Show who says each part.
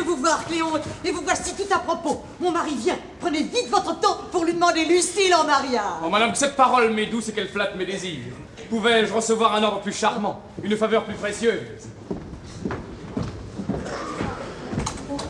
Speaker 1: vous voir, Cléonte, et vous voici tout à propos. Mon mari vient. Prenez vite votre temps pour lui demander Lucille en mariage.
Speaker 2: Oh, madame, que cette parole m'est douce et qu'elle flatte mes désirs. Pouvais-je recevoir un ordre plus charmant, une faveur plus précieuse?